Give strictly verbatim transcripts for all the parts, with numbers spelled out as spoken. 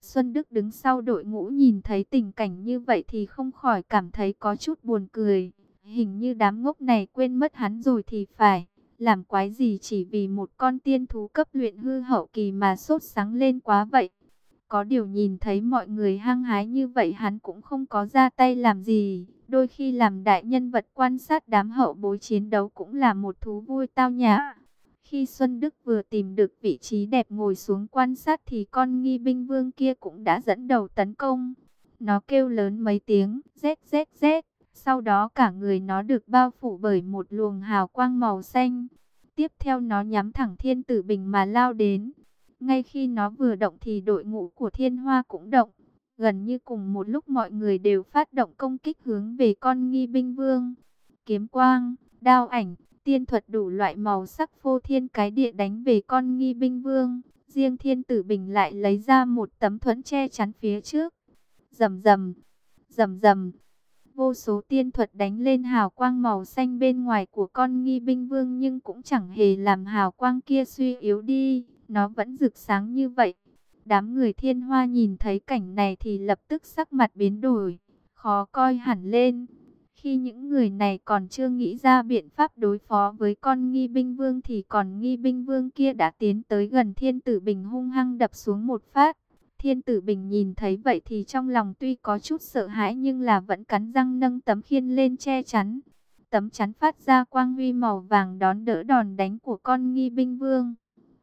Xuân Đức đứng sau đội ngũ nhìn thấy tình cảnh như vậy thì không khỏi cảm thấy có chút buồn cười. Hình như đám ngốc này quên mất hắn rồi thì phải. Làm quái gì chỉ vì một con tiên thú cấp luyện hư hậu kỳ mà sốt sắng lên quá vậy. Có điều nhìn thấy mọi người hăng hái như vậy hắn cũng không có ra tay làm gì. Đôi khi làm đại nhân vật quan sát đám hậu bối chiến đấu cũng là một thú vui tao nhã. Khi Xuân Đức vừa tìm được vị trí đẹp ngồi xuống quan sát thì con nghi binh vương kia cũng đã dẫn đầu tấn công. Nó kêu lớn mấy tiếng, rét rét rét. Sau đó cả người nó được bao phủ bởi một luồng hào quang màu xanh. Tiếp theo nó nhắm thẳng Thiên Tử Bình mà lao đến. Ngay khi nó vừa động thì đội ngũ của Thiên Hoa cũng động. Gần như cùng một lúc mọi người đều phát động công kích hướng về con nghi binh vương. Kiếm quang, đao ảnh, tiên thuật đủ loại màu sắc phô thiên cái địa đánh về con nghi binh vương. Riêng Thiên Tử Bình lại lấy ra một tấm thuẫn che chắn phía trước. Rầm rầm, rầm rầm. Vô số tiên thuật đánh lên hào quang màu xanh bên ngoài của con nghi binh vương nhưng cũng chẳng hề làm hào quang kia suy yếu đi. Nó vẫn rực sáng như vậy. Đám người Thiên Hoa nhìn thấy cảnh này thì lập tức sắc mặt biến đổi, khó coi hẳn lên. Khi những người này còn chưa nghĩ ra biện pháp đối phó với con nghi binh vương thì còn nghi binh vương kia đã tiến tới gần Thiên Tử Bình hung hăng đập xuống một phát. Thiên Tử Bình nhìn thấy vậy thì trong lòng tuy có chút sợ hãi nhưng là vẫn cắn răng nâng tấm khiên lên che chắn. Tấm chắn phát ra quang huy màu vàng đón đỡ đòn đánh của con nghi binh vương.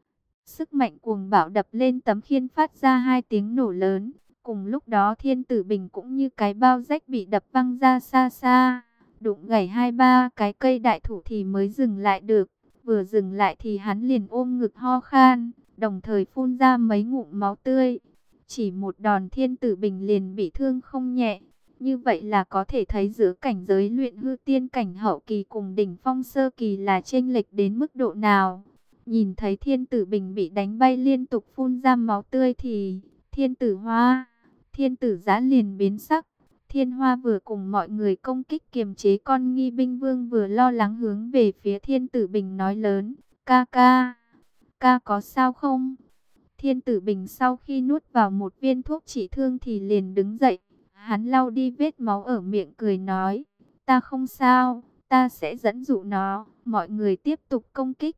Sức mạnh cuồng bạo đập lên tấm khiên phát ra hai tiếng nổ lớn. Cùng lúc đó Thiên Tử Bình cũng như cái bao rách bị đập văng ra xa xa. Đụng gãy hai ba cái cây đại thụ thì mới dừng lại được. Vừa dừng lại thì hắn liền ôm ngực ho khan, đồng thời phun ra mấy ngụm máu tươi. Chỉ một đòn Thiên Tử Bình liền bị thương không nhẹ. Như vậy là có thể thấy giữa cảnh giới luyện hư tiên cảnh hậu kỳ cùng đỉnh phong sơ kỳ là chênh lệch đến mức độ nào. Nhìn thấy Thiên Tử Bình bị đánh bay liên tục phun ra máu tươi thì Thiên Tử Hoa, Thiên Tử Giã liền biến sắc. Thiên Hoa vừa cùng mọi người công kích kiềm chế con nghi binh vương vừa lo lắng hướng về phía Thiên Tử Bình nói lớn, ca ca, ca có sao không? Thiên Tử Bình sau khi nuốt vào một viên thuốc trị thương thì liền đứng dậy. Hắn lau đi vết máu ở miệng cười nói, ta không sao, ta sẽ dẫn dụ nó, mọi người tiếp tục công kích.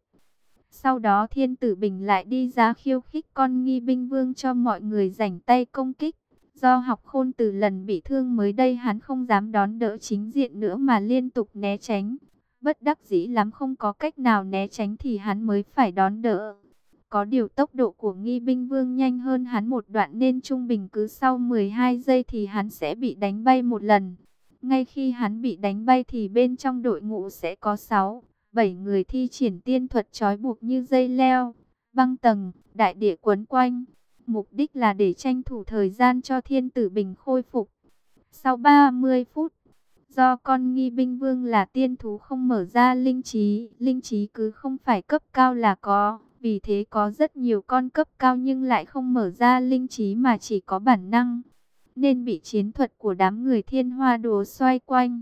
Sau đó Thiên Tử Bình lại đi ra khiêu khích con nghi binh vương cho mọi người rảnh tay công kích. Do học khôn từ lần bị thương mới đây hắn không dám đón đỡ chính diện nữa mà liên tục né tránh. Bất đắc dĩ lắm không có cách nào né tránh thì hắn mới phải đón đỡ. Có điều tốc độ của nghi binh vương nhanh hơn hắn một đoạn nên trung bình cứ sau mười hai giây thì hắn sẽ bị đánh bay một lần. Ngay khi hắn bị đánh bay thì bên trong đội ngũ sẽ có sáu, bảy người thi triển tiên thuật trói buộc như dây leo, băng tầng, đại địa quấn quanh. Mục đích là để tranh thủ thời gian cho Thiên Tử Bình khôi phục. Sau ba mươi phút, do con nghi binh vương là tiên thú không mở ra linh trí, linh trí cứ không phải cấp cao là có. Vì thế có rất nhiều con cấp cao nhưng lại không mở ra linh trí mà chỉ có bản năng. Nên bị chiến thuật của đám người Thiên Hoa đùa xoay quanh.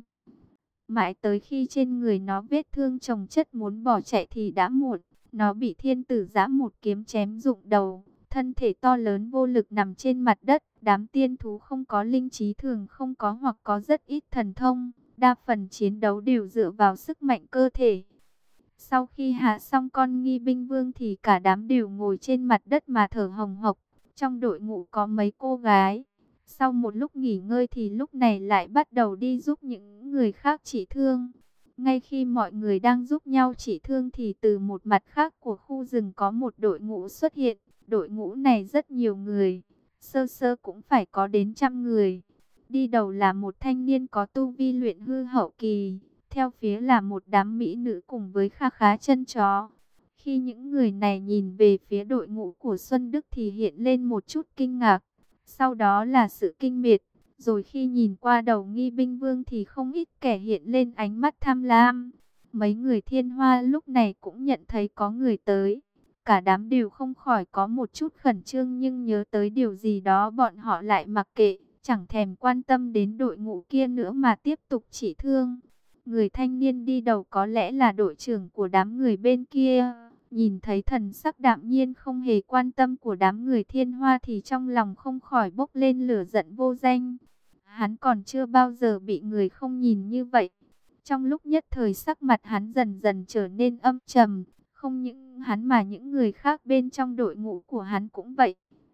Mãi tới khi trên người nó vết thương chồng chất muốn bỏ chạy thì đã muộn. Nó bị Thiên Tử Giã một kiếm chém rụng đầu. Thân thể to lớn vô lực nằm trên mặt đất. Đám tiên thú không có linh trí thường không có hoặc có rất ít thần thông. Đa phần chiến đấu đều dựa vào sức mạnh cơ thể. Sau khi hạ xong con nghi binh vương thì cả đám đều ngồi trên mặt đất mà thở hồng hộc. Trong đội ngũ có mấy cô gái. Sau một lúc nghỉ ngơi thì lúc này lại bắt đầu đi giúp những người khác trị thương. Ngay khi mọi người đang giúp nhau trị thương thì từ một mặt khác của khu rừng có một đội ngũ xuất hiện. Đội ngũ này rất nhiều người. Sơ sơ cũng phải có đến trăm người. Đi đầu là một thanh niên có tu vi luyện hư hậu kỳ. Theo phía là một đám mỹ nữ cùng với kha khá chân chó. Khi những người này nhìn về phía đội ngũ của Xuân Đức thì hiện lên một chút kinh ngạc. Sau đó là sự kinh miệt. Rồi khi nhìn qua đầu nghi binh vương thì không ít kẻ hiện lên ánh mắt tham lam. Mấy người Thiên Hoa lúc này cũng nhận thấy có người tới. Cả đám đều không khỏi có một chút khẩn trương nhưng nhớ tới điều gì đó bọn họ lại mặc kệ. Chẳng thèm quan tâm đến đội ngũ kia nữa mà tiếp tục trị thương. Người thanh niên đi đầu có lẽ là đội trưởng của đám người bên kia. Nhìn thấy thần sắc đạm nhiên không hề quan tâm của đám người Thiên Hoa thì trong lòng không khỏi bốc lên lửa giận vô danh. Hắn còn chưa bao giờ bị người không nhìn như vậy. Trong lúc nhất thời sắc mặt hắn dần dần trở nên âm trầm, không những hắn mà những người khác bên trong đội ngũ của hắn cũng vậy.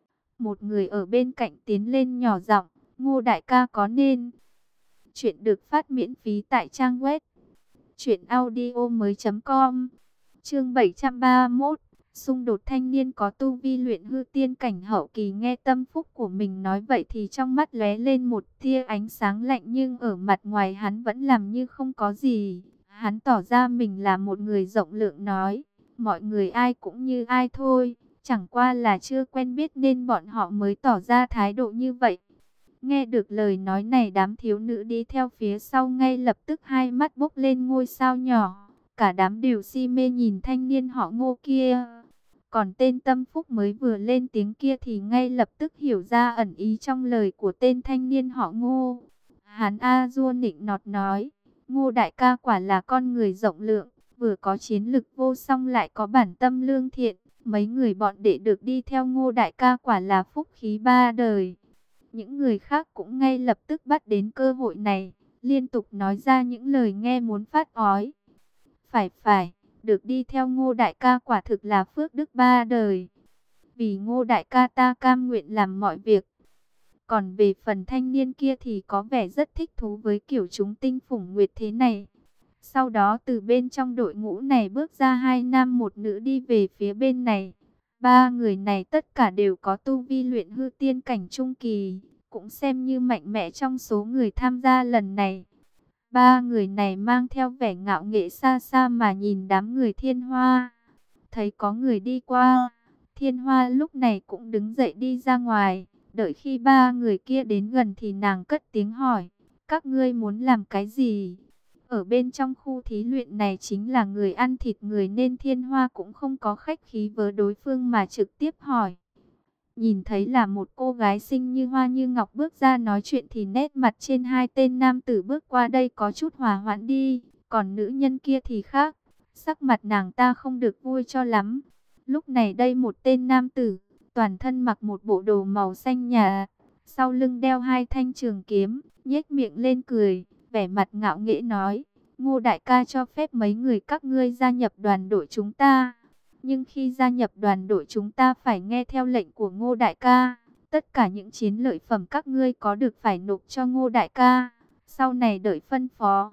Một người ở bên cạnh tiến lên nhỏ giọng, Ngô đại ca có nên. Chuyện được phát miễn phí tại trang web truyện audio mới chấm com. Chương bảy trăm ba mươi mốt, xung đột thanh niên có tu vi luyện hư tiên cảnh hậu kỳ nghe tâm phúc của mình nói vậy thì trong mắt lóe lên một tia ánh sáng lạnh, nhưng ở mặt ngoài hắn vẫn làm như không có gì. Hắn tỏ ra mình là một người rộng lượng nói, mọi người ai cũng như ai thôi, chẳng qua là chưa quen biết nên bọn họ mới tỏ ra thái độ như vậy. Nghe được lời nói này, đám thiếu nữ đi theo phía sau ngay lập tức hai mắt bốc lên ngôi sao nhỏ. Cả đám đều si mê nhìn thanh niên họ Ngô kia. Còn tên Tâm Phúc mới vừa lên tiếng kia thì ngay lập tức hiểu ra ẩn ý trong lời của tên thanh niên họ Ngô. Hắn A Dua nịnh nọt nói, Ngô đại ca quả là con người rộng lượng, vừa có chiến lực vô song lại có bản tâm lương thiện. Mấy người bọn đệ được đi theo Ngô đại ca quả là phúc khí ba đời. Những người khác cũng ngay lập tức bắt đến cơ hội này, liên tục nói ra những lời nghe muốn phát ói. Phải phải, được đi theo Ngô đại ca quả thực là phước đức ba đời. Vì Ngô đại ca ta cam nguyện làm mọi việc. Còn về phần thanh niên kia thì có vẻ rất thích thú với kiểu chúng tinh phủng nguyệt thế này. Sau đó từ bên trong đội ngũ này bước ra hai nam một nữ đi về phía bên này. Ba người này tất cả đều có tu vi luyện hư tiên cảnh trung kỳ, cũng xem như mạnh mẽ trong số người tham gia lần này. Ba người này mang theo vẻ ngạo nghễ xa xa mà nhìn đám người Thiên Hoa. Thấy có người đi qua, Thiên Hoa lúc này cũng đứng dậy đi ra ngoài. Đợi khi ba người kia đến gần thì nàng cất tiếng hỏi, các ngươi muốn làm cái gì? Ở bên trong khu thí luyện này chính là người ăn thịt người nên Thiên Hoa cũng không có khách khí với đối phương mà trực tiếp hỏi. Nhìn thấy là một cô gái xinh như hoa như ngọc bước ra nói chuyện thì nét mặt trên hai tên nam tử bước qua đây có chút hòa hoãn đi. Còn nữ nhân kia thì khác, sắc mặt nàng ta không được vui cho lắm. Lúc này đây một tên nam tử, toàn thân mặc một bộ đồ màu xanh nhà, sau lưng đeo hai thanh trường kiếm, nhếch miệng lên cười, vẻ mặt ngạo nghễ nói, Ngô đại ca cho phép mấy người các ngươi gia nhập đoàn đội chúng ta. Nhưng khi gia nhập đoàn đội chúng ta phải nghe theo lệnh của Ngô đại ca. Tất cả những chiến lợi phẩm các ngươi có được phải nộp cho Ngô đại ca. Sau này đợi phân phó.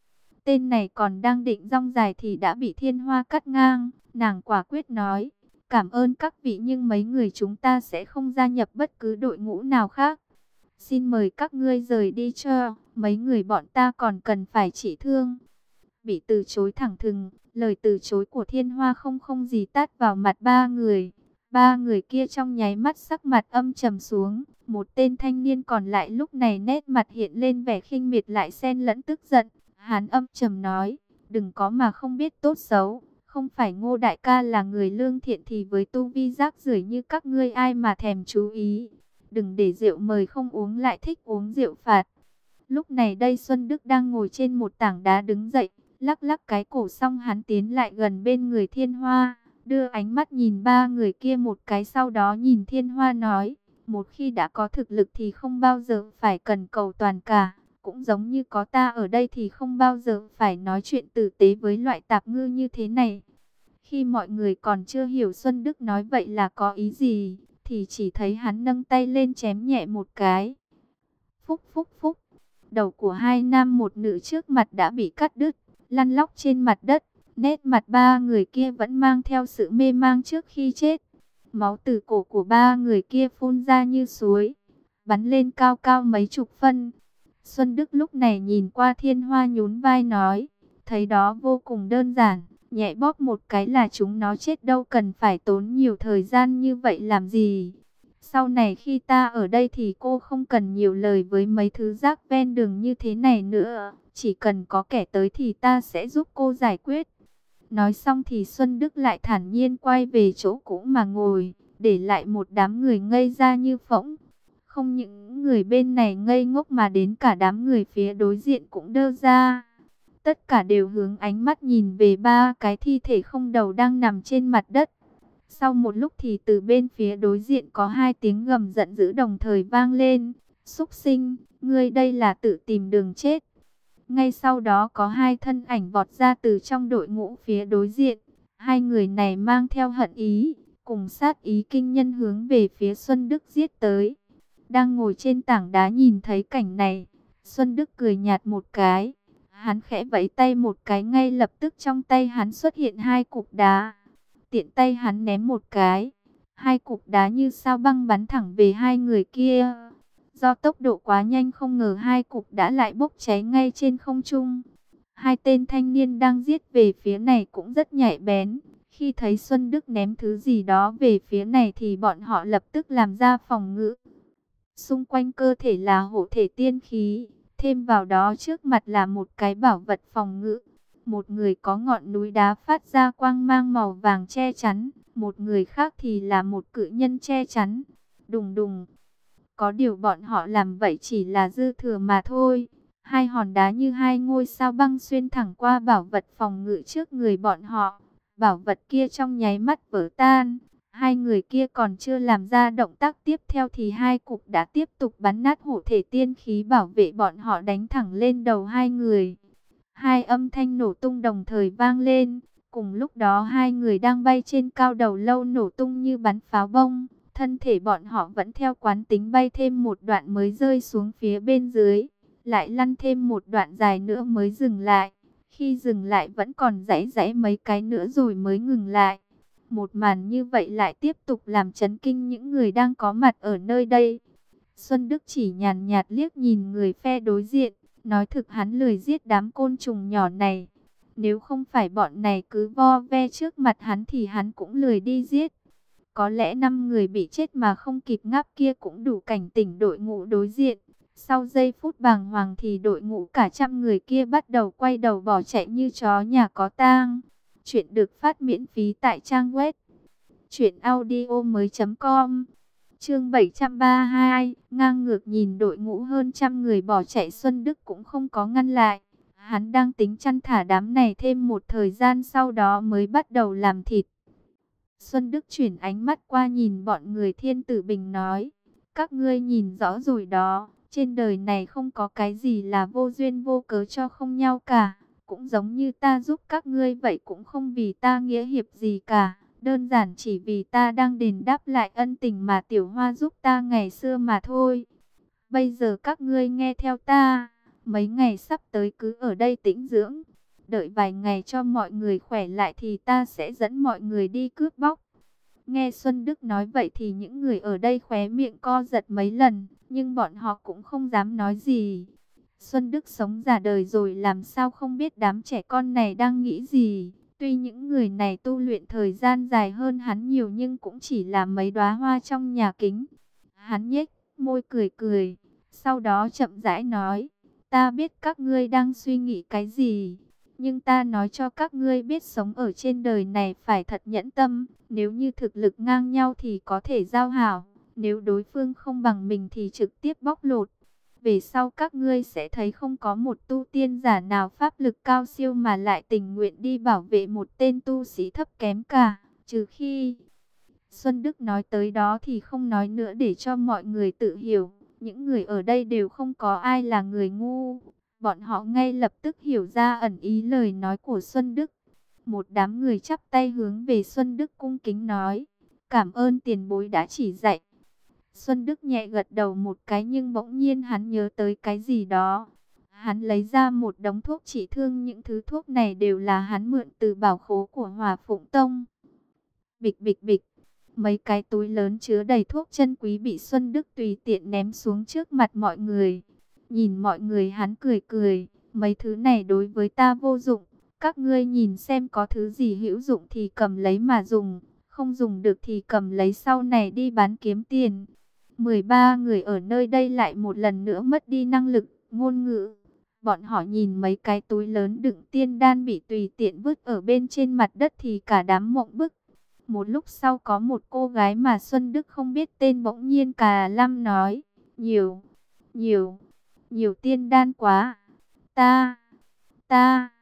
Tên này còn đang định rong dài thì đã bị Thiên Hoa cắt ngang. Nàng quả quyết nói, cảm ơn các vị nhưng mấy người chúng ta sẽ không gia nhập bất cứ đội ngũ nào khác. Xin mời các ngươi rời đi cho, mấy người bọn ta còn cần phải trị thương. Bị từ chối thẳng thừng, lời từ chối của Thiên Hoa không không gì tát vào mặt ba người. Ba người kia trong nháy mắt sắc mặt âm trầm xuống. Một tên thanh niên còn lại lúc này nét mặt hiện lên vẻ khinh miệt lại xen lẫn tức giận. Hắn âm trầm nói, đừng có mà không biết tốt xấu. Không phải Ngô đại ca là người lương thiện thì với tu vi rác rưởi như các ngươi ai mà thèm chú ý. Đừng để rượu mời không uống lại thích uống rượu phạt. Lúc này đây Xuân Đức đang ngồi trên một tảng đá đứng dậy. Lắc lắc cái cổ xong hắn tiến lại gần bên người Thiên Hoa, đưa ánh mắt nhìn ba người kia một cái sau đó nhìn Thiên Hoa nói, một khi đã có thực lực thì không bao giờ phải cần cầu toàn cả, cũng giống như có ta ở đây thì không bao giờ phải nói chuyện tử tế với loại tạp ngư như thế này. Khi mọi người còn chưa hiểu Xuân Đức nói vậy là có ý gì, thì chỉ thấy hắn nâng tay lên chém nhẹ một cái. Phúc phúc phúc, đầu của hai nam một nữ trước mặt đã bị cắt đứt, lăn lóc trên mặt đất. Nét mặt ba người kia vẫn mang theo sự mê mang trước khi chết. Máu từ cổ của ba người kia phun ra như suối, bắn lên cao cao mấy chục phân. Xuân Đức lúc này nhìn qua Thiên Hoa nhún vai nói, thấy đó vô cùng đơn giản, nhẹ bóp một cái là chúng nó chết, đâu cần phải tốn nhiều thời gian như vậy làm gì. Sau này khi ta ở đây thì cô không cần nhiều lời với mấy thứ rác ven đường như thế này nữa. Chỉ cần có kẻ tới thì ta sẽ giúp cô giải quyết. Nói xong thì Xuân Đức lại thản nhiên quay về chỗ cũ mà ngồi, để lại một đám người ngây ra như phỗng. Không những người bên này ngây ngốc mà đến cả đám người phía đối diện cũng đơ ra. tất cả đều hướng ánh mắt nhìn về ba cái thi thể không đầu đang nằm trên mặt đất. Sau một lúc thì từ bên phía đối diện có hai tiếng gầm giận dữ đồng thời vang lên. Súc sinh, ngươi đây là tự tìm đường chết. Ngay sau đó có hai thân ảnh vọt ra từ trong đội ngũ phía đối diện. Hai người này mang theo hận ý, cùng sát ý kinh nhân hướng về phía Xuân Đức giết tới. Đang ngồi trên tảng đá nhìn thấy cảnh này, Xuân Đức cười nhạt một cái. Hắn khẽ vẫy tay một cái, ngay lập tức trong tay hắn xuất hiện hai cục đá. Tiện tay hắn ném một cái, hai cục đá như sao băng bắn thẳng về hai người kia. Do tốc độ quá nhanh không ngờ hai cục đã lại bốc cháy ngay trên không trung. Hai tên thanh niên đang giết về phía này cũng rất nhạy bén. Khi thấy Xuân Đức ném thứ gì đó về phía này thì bọn họ lập tức làm ra phòng ngự. Xung quanh cơ thể là hộ thể tiên khí, thêm vào đó trước mặt là một cái bảo vật phòng ngự. Một người có ngọn núi đá phát ra quang mang màu vàng che chắn, một người khác thì là một cự nhân che chắn. Đùng đùng. Có điều bọn họ làm vậy chỉ là dư thừa mà thôi. Hai hòn đá như hai ngôi sao băng xuyên thẳng qua bảo vật phòng ngự trước người bọn họ. Bảo vật kia trong nháy mắt vỡ tan. Hai người kia còn chưa làm ra động tác tiếp theo thì hai cục đã tiếp tục bắn nát hộ thể tiên khí bảo vệ bọn họ, đánh thẳng lên đầu hai người. Hai âm thanh nổ tung đồng thời vang lên. Cùng lúc đó hai người đang bay trên cao đầu lâu nổ tung như bắn pháo bông. Thân thể bọn họ vẫn theo quán tính bay thêm một đoạn mới rơi xuống phía bên dưới. Lại lăn thêm một đoạn dài nữa mới dừng lại. Khi dừng lại vẫn còn giãy giãy mấy cái nữa rồi mới ngừng lại. Một màn như vậy lại tiếp tục làm chấn kinh những người đang có mặt ở nơi đây. Xuân Đức chỉ nhàn nhạt liếc nhìn người phe đối diện. Nói thực hắn lười giết đám côn trùng nhỏ này. Nếu không phải bọn này cứ vo ve trước mặt hắn thì hắn cũng lười đi giết. Có lẽ năm người bị chết mà không kịp ngáp kia cũng đủ cảnh tỉnh đội ngũ đối diện. Sau giây phút bàng hoàng thì đội ngũ cả trăm người kia bắt đầu quay đầu bỏ chạy như chó nhà có tang. Chuyện được phát miễn phí tại trang web truyện audio mới chấm com. Chương bảy trăm ba mươi hai, ngang ngược nhìn đội ngũ hơn trăm người bỏ chạy, Xuân Đức cũng không có ngăn lại. Hắn đang tính chăn thả đám này thêm một thời gian sau đó mới bắt đầu làm thịt. Xuân Đức chuyển ánh mắt qua nhìn bọn người Thiên Tử Bình nói, các ngươi nhìn rõ rồi đó, trên đời này không có cái gì là vô duyên vô cớ cho không nhau cả. Cũng giống như ta giúp các ngươi vậy, cũng không vì ta nghĩa hiệp gì cả. Đơn giản chỉ vì ta đang đền đáp lại ân tình mà Tiểu Hoa giúp ta ngày xưa mà thôi. Bây giờ các ngươi nghe theo ta, mấy ngày sắp tới cứ ở đây tĩnh dưỡng. Đợi vài ngày cho mọi người khỏe lại thì ta sẽ dẫn mọi người đi cướp bóc. Nghe Xuân Đức nói vậy thì những người ở đây khóe miệng co giật mấy lần, nhưng bọn họ cũng không dám nói gì. Xuân Đức sống già đời rồi làm sao không biết đám trẻ con này đang nghĩ gì. Tuy những người này tu luyện thời gian dài hơn hắn nhiều nhưng cũng chỉ là mấy đóa hoa trong nhà kính. Hắn nhếch môi cười cười, sau đó chậm rãi nói, ta biết các ngươi đang suy nghĩ cái gì. Nhưng ta nói cho các ngươi biết sống ở trên đời này phải thật nhẫn tâm. Nếu như thực lực ngang nhau thì có thể giao hảo. Nếu đối phương không bằng mình thì trực tiếp bóc lột. Về sau các ngươi sẽ thấy không có một tu tiên giả nào pháp lực cao siêu mà lại tình nguyện đi bảo vệ một tên tu sĩ thấp kém cả. Trừ khi... Xuân Đức nói tới đó thì không nói nữa để cho mọi người tự hiểu. Những người ở đây đều không có ai là người ngu. Bọn họ ngay lập tức hiểu ra ẩn ý lời nói của Xuân Đức. Một đám người chắp tay hướng về Xuân Đức cung kính nói, cảm ơn tiền bối đã chỉ dạy. Xuân Đức nhẹ gật đầu một cái nhưng bỗng nhiên hắn nhớ tới cái gì đó. Hắn lấy ra một đống thuốc trị thương, những thứ thuốc này đều là hắn mượn từ bảo khố của Hỏa Phụng Tông. Bịch bịch bịch, mấy cái túi lớn chứa đầy thuốc chân quý bị Xuân Đức tùy tiện ném xuống trước mặt mọi người. Nhìn mọi người hắn cười cười, mấy thứ này đối với ta vô dụng. Các ngươi nhìn xem có thứ gì hữu dụng thì cầm lấy mà dùng, không dùng được thì cầm lấy sau này đi bán kiếm tiền. mười ba người ở nơi đây lại một lần nữa mất đi năng lực ngôn ngữ. Bọn họ nhìn mấy cái túi lớn đựng tiên đan bị tùy tiện vứt ở bên trên mặt đất thì cả đám mộng bức. Một lúc sau có một cô gái mà Xuân Đức không biết tên bỗng nhiên cà lăm nói, nhiều, nhiều, nhiều tiên đan quá. Ta, ta...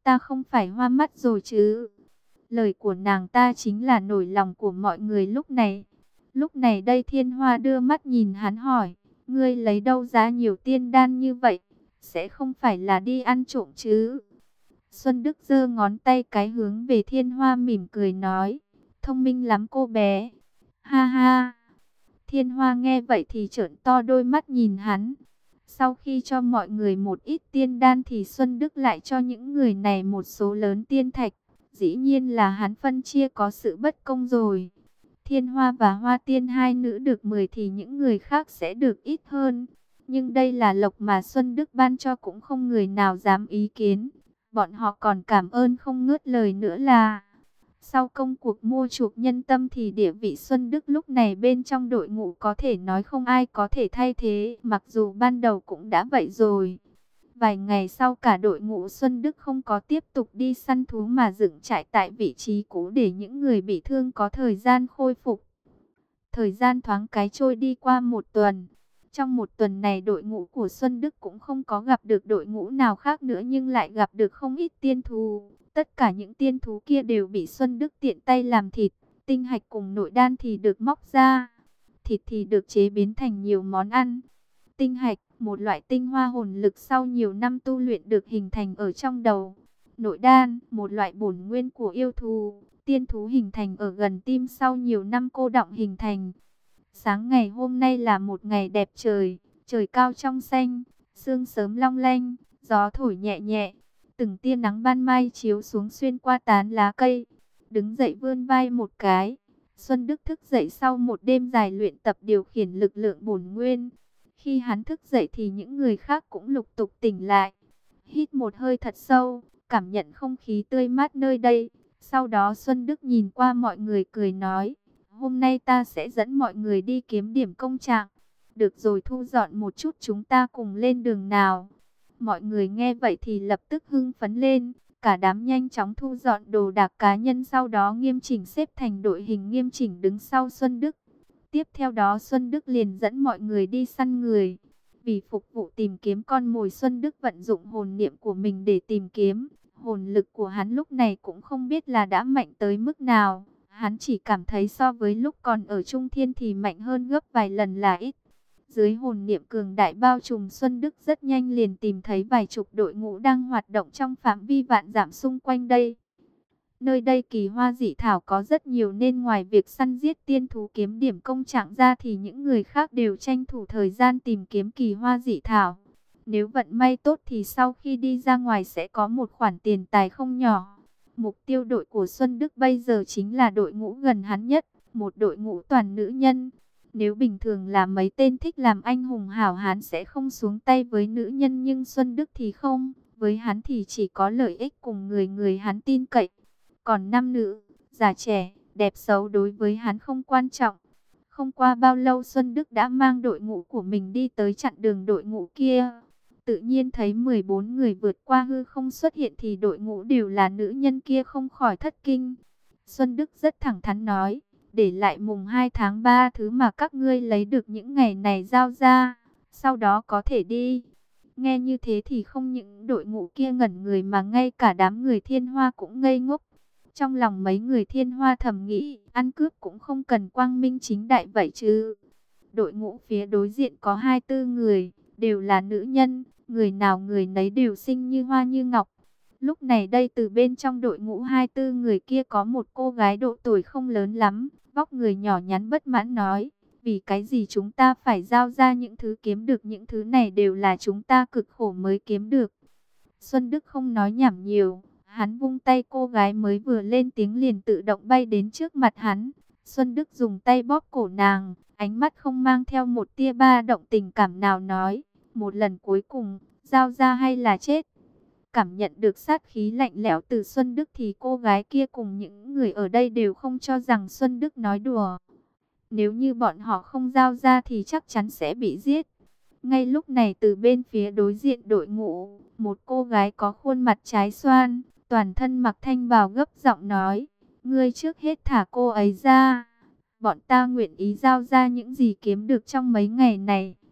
ta không phải hoa mắt rồi chứ? Lời của nàng ta chính là nỗi lòng của mọi người lúc này. Lúc này đây Thiên Hoa đưa mắt nhìn hắn hỏi, ngươi lấy đâu ra nhiều tiên đan như vậy? Sẽ không phải là đi ăn trộm chứ? Xuân Đức giơ ngón tay cái hướng về Thiên Hoa mỉm cười nói, thông minh lắm cô bé. Ha ha. Thiên Hoa nghe vậy thì trợn to đôi mắt nhìn hắn. Sau khi cho mọi người một ít tiên đan thì Xuân Đức lại cho những người này một số lớn tiên thạch. Dĩ nhiên là hắn phân chia có sự bất công rồi. Thiên Hoa và Hoa Tiên hai nữ được mười thì những người khác sẽ được ít hơn. Nhưng đây là lộc mà Xuân Đức ban cho, cũng không người nào dám ý kiến. Bọn họ còn cảm ơn không ngớt lời nữa là. Sau công cuộc mua chuộc nhân tâm thì địa vị Xuân Đức lúc này bên trong đội ngũ có thể nói không ai có thể thay thế. Mặc dù ban đầu cũng đã vậy rồi. Vài ngày sau cả đội ngũ Xuân Đức không có tiếp tục đi săn thú mà dựng trại tại vị trí cũ để những người bị thương có thời gian khôi phục. Thời gian thoáng cái trôi đi qua một tuần. Trong một tuần này đội ngũ của Xuân Đức cũng không có gặp được đội ngũ nào khác nữa, nhưng lại gặp được không ít tiên thú. Tất cả những tiên thú kia đều bị Xuân Đức tiện tay làm thịt. Tinh hạch cùng nội đan thì được móc ra. Thịt thì được chế biến thành nhiều món ăn. Tinh hạch, một loại tinh hoa hồn lực sau nhiều năm tu luyện được hình thành ở trong đầu. Nội đan, một loại bổn nguyên của yêu thú, tiên thú hình thành ở gần tim sau nhiều năm cô đọng hình thành. Sáng ngày hôm nay là một ngày đẹp trời, trời cao trong xanh, sương sớm long lanh, gió thổi nhẹ nhẹ. Từng tia nắng ban mai chiếu xuống xuyên qua tán lá cây. Đứng dậy vươn vai một cái. Xuân Đức thức dậy sau một đêm dài luyện tập điều khiển lực lượng bổn nguyên. Khi hắn thức dậy thì những người khác cũng lục tục tỉnh lại. Hít một hơi thật sâu, cảm nhận không khí tươi mát nơi đây. Sau đó Xuân Đức nhìn qua mọi người cười nói, hôm nay ta sẽ dẫn mọi người đi kiếm điểm công trạng. Được rồi, thu dọn một chút chúng ta cùng lên đường nào. Mọi người nghe vậy thì lập tức hưng phấn lên. Cả đám nhanh chóng thu dọn đồ đạc cá nhân, sau đó nghiêm chỉnh xếp thành đội hình nghiêm chỉnh đứng sau Xuân Đức. Tiếp theo đó Xuân Đức liền dẫn mọi người đi săn người. Vì phục vụ tìm kiếm con mồi, Xuân Đức vận dụng hồn niệm của mình để tìm kiếm. Hồn lực của hắn lúc này cũng không biết là đã mạnh tới mức nào. Hắn chỉ cảm thấy so với lúc còn ở Trung Thiên thì mạnh hơn gấp vài lần là ít. Dưới hồn niệm cường đại bao trùm, Xuân Đức rất nhanh liền tìm thấy vài chục đội ngũ đang hoạt động trong phạm vi vạn dặm xung quanh đây. Nơi đây kỳ hoa dị thảo có rất nhiều nên ngoài việc săn giết tiên thú kiếm điểm công trạng ra thì những người khác đều tranh thủ thời gian tìm kiếm kỳ hoa dị thảo. Nếu vận may tốt thì sau khi đi ra ngoài sẽ có một khoản tiền tài không nhỏ. Mục tiêu đội của Xuân Đức bây giờ chính là đội ngũ gần hắn nhất, một đội ngũ toàn nữ nhân. Nếu bình thường là mấy tên thích làm anh hùng hảo hán sẽ không xuống tay với nữ nhân, nhưng Xuân Đức thì không, với hắn thì chỉ có lợi ích cùng người người hắn tin cậy. Còn nam nữ, già trẻ, đẹp xấu đối với hắn không quan trọng. Không qua bao lâu Xuân Đức đã mang đội ngũ của mình đi tới chặn đường đội ngũ kia. Tự nhiên thấy mười bốn người vượt qua hư không xuất hiện thì đội ngũ đều là nữ nhân kia không khỏi thất kinh. Xuân Đức rất thẳng thắn nói, để lại mùng hai tháng ba thứ mà các ngươi lấy được những ngày này giao ra, sau đó có thể đi. Nghe như thế thì không những đội ngũ kia ngẩn người mà ngay cả đám người Thiên Hoa cũng ngây ngốc. Trong lòng mấy người Thiên Hoa thầm nghĩ, ăn cướp cũng không cần quang minh chính đại vậy chứ. Đội ngũ phía đối diện có hai mươi tư người, đều là nữ nhân, người nào người nấy đều xinh như hoa như ngọc. Lúc này đây từ bên trong đội ngũ hai mươi tư người kia có một cô gái độ tuổi không lớn lắm, vóc người nhỏ nhắn bất mãn nói, vì cái gì chúng ta phải giao ra những thứ kiếm được, những thứ này đều là chúng ta cực khổ mới kiếm được. Xuân Đức không nói nhảm nhiều, hắn vung tay, cô gái mới vừa lên tiếng liền tự động bay đến trước mặt hắn. Xuân Đức dùng tay bóp cổ nàng, ánh mắt không mang theo một tia ba động tình cảm nào nói, một lần cuối cùng, giao ra hay là chết. Cảm nhận được sát khí lạnh lẽo từ Xuân Đức thì cô gái kia cùng những người ở đây đều không cho rằng Xuân Đức nói đùa. Nếu như bọn họ không giao ra thì chắc chắn sẽ bị giết. Ngay lúc này từ bên phía đối diện đội ngũ, một cô gái có khuôn mặt trái xoan, toàn thân mặc thanh bào gấp giọng nói, ngươi trước hết thả cô ấy ra. Bọn ta nguyện ý giao ra những gì kiếm được trong mấy ngày này.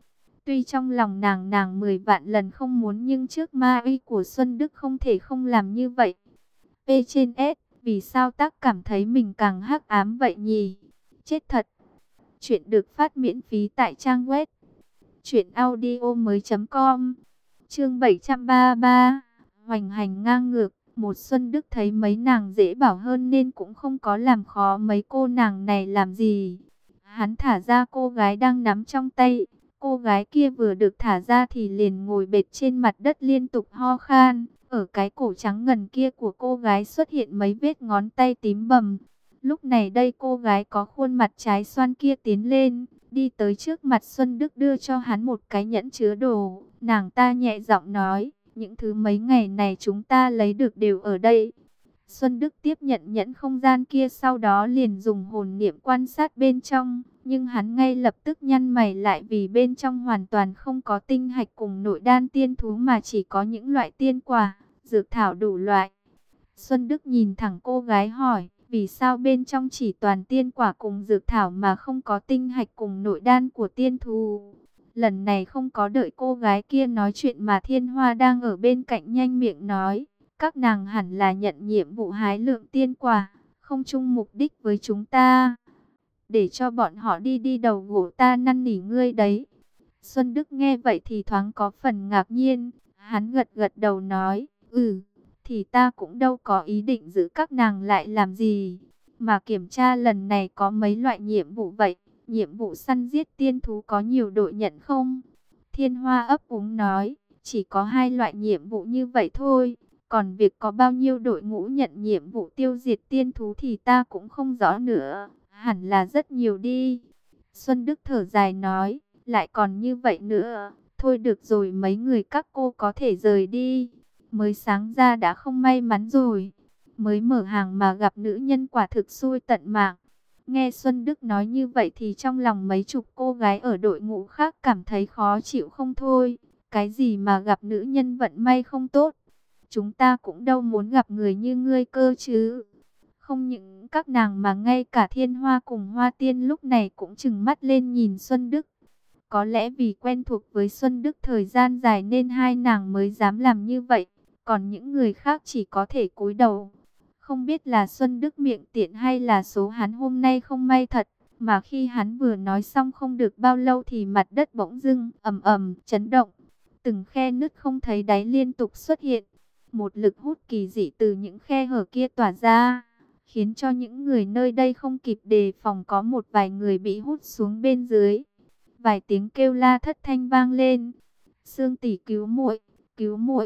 Tuy trong lòng nàng nàng mười vạn lần không muốn, nhưng trước ma uy của Xuân Đức không thể không làm như vậy. P trên S, vì sao tác cảm thấy mình càng hắc ám vậy nhỉ? Chết thật. Chuyện được phát miễn phí tại trang web truyện audio mới.com. Chương bảy trăm ba mươi ba. Hoành hành ngang ngược. Một Xuân Đức thấy mấy nàng dễ bảo hơn nên cũng không có làm khó mấy cô nàng này làm gì. Hắn thả ra cô gái đang nắm trong tay. Cô gái kia vừa được thả ra thì liền ngồi bệt trên mặt đất liên tục ho khan. Ở cái cổ trắng ngần kia của cô gái xuất hiện mấy vết ngón tay tím bầm. Lúc này đây cô gái có khuôn mặt trái xoan kia tiến lên, đi tới trước mặt Xuân Đức đưa cho hắn một cái nhẫn chứa đồ. Nàng ta nhẹ giọng nói, những thứ mấy ngày này chúng ta lấy được đều ở đây. Xuân Đức tiếp nhận nhẫn không gian kia, sau đó liền dùng hồn niệm quan sát bên trong. Nhưng hắn ngay lập tức nhăn mày lại vì bên trong hoàn toàn không có tinh hạch cùng nội đan tiên thú, mà chỉ có những loại tiên quả, dược thảo đủ loại. Xuân Đức nhìn thẳng cô gái hỏi, vì sao bên trong chỉ toàn tiên quả cùng dược thảo mà không có tinh hạch cùng nội đan của tiên thú? Lần này không có đợi cô gái kia nói chuyện mà Thiên Hoa đang ở bên cạnh nhanh miệng nói, các nàng hẳn là nhận nhiệm vụ hái lượng tiên quả, không chung mục đích với chúng ta. Để cho bọn họ đi đi đầu gỗ, ta năn nỉ ngươi đấy. Xuân Đức nghe vậy thì thoáng có phần ngạc nhiên, hắn gật gật đầu nói, ừ, thì ta cũng đâu có ý định giữ các nàng lại làm gì, mà kiểm tra lần này có mấy loại nhiệm vụ vậy. Nhiệm vụ săn giết tiên thú có nhiều đội nhận không? Thiên Hoa ấp úng nói, chỉ có hai loại nhiệm vụ như vậy thôi. Còn việc có bao nhiêu đội ngũ nhận nhiệm vụ tiêu diệt tiên thú thì ta cũng không rõ nữa. Hẳn là rất nhiều đi. Xuân Đức thở dài nói, lại còn như vậy nữa. Thôi được rồi, mấy người các cô có thể rời đi. Mới sáng ra đã không may mắn rồi. Mới mở hàng mà gặp nữ nhân quả thực xui tận mạng. Nghe Xuân Đức nói như vậy thì trong lòng mấy chục cô gái ở đội ngũ khác cảm thấy khó chịu không thôi. Cái gì mà gặp nữ nhân vận may không tốt. Chúng ta cũng đâu muốn gặp người như ngươi cơ chứ. Không những các nàng mà ngay cả Thiên Hoa cùng Hoa Tiên lúc này cũng trừng mắt lên nhìn Xuân Đức. Có lẽ vì quen thuộc với Xuân Đức thời gian dài nên hai nàng mới dám làm như vậy. Còn những người khác chỉ có thể cúi đầu. Không biết là Xuân Đức miệng tiện hay là số hắn hôm nay không may thật. Mà khi hắn vừa nói xong không được bao lâu thì mặt đất bỗng dưng ầm ầm chấn động. Từng khe nứt không thấy đáy liên tục xuất hiện. Một lực hút kỳ dị từ những khe hở kia tỏa ra, khiến cho những người nơi đây không kịp đề phòng, có một vài người bị hút xuống bên dưới. Vài tiếng kêu la thất thanh vang lên. Sương tỷ cứu muội, cứu muội.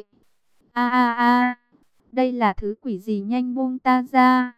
A a a, đây là thứ quỷ gì, nhanh buông ta ra.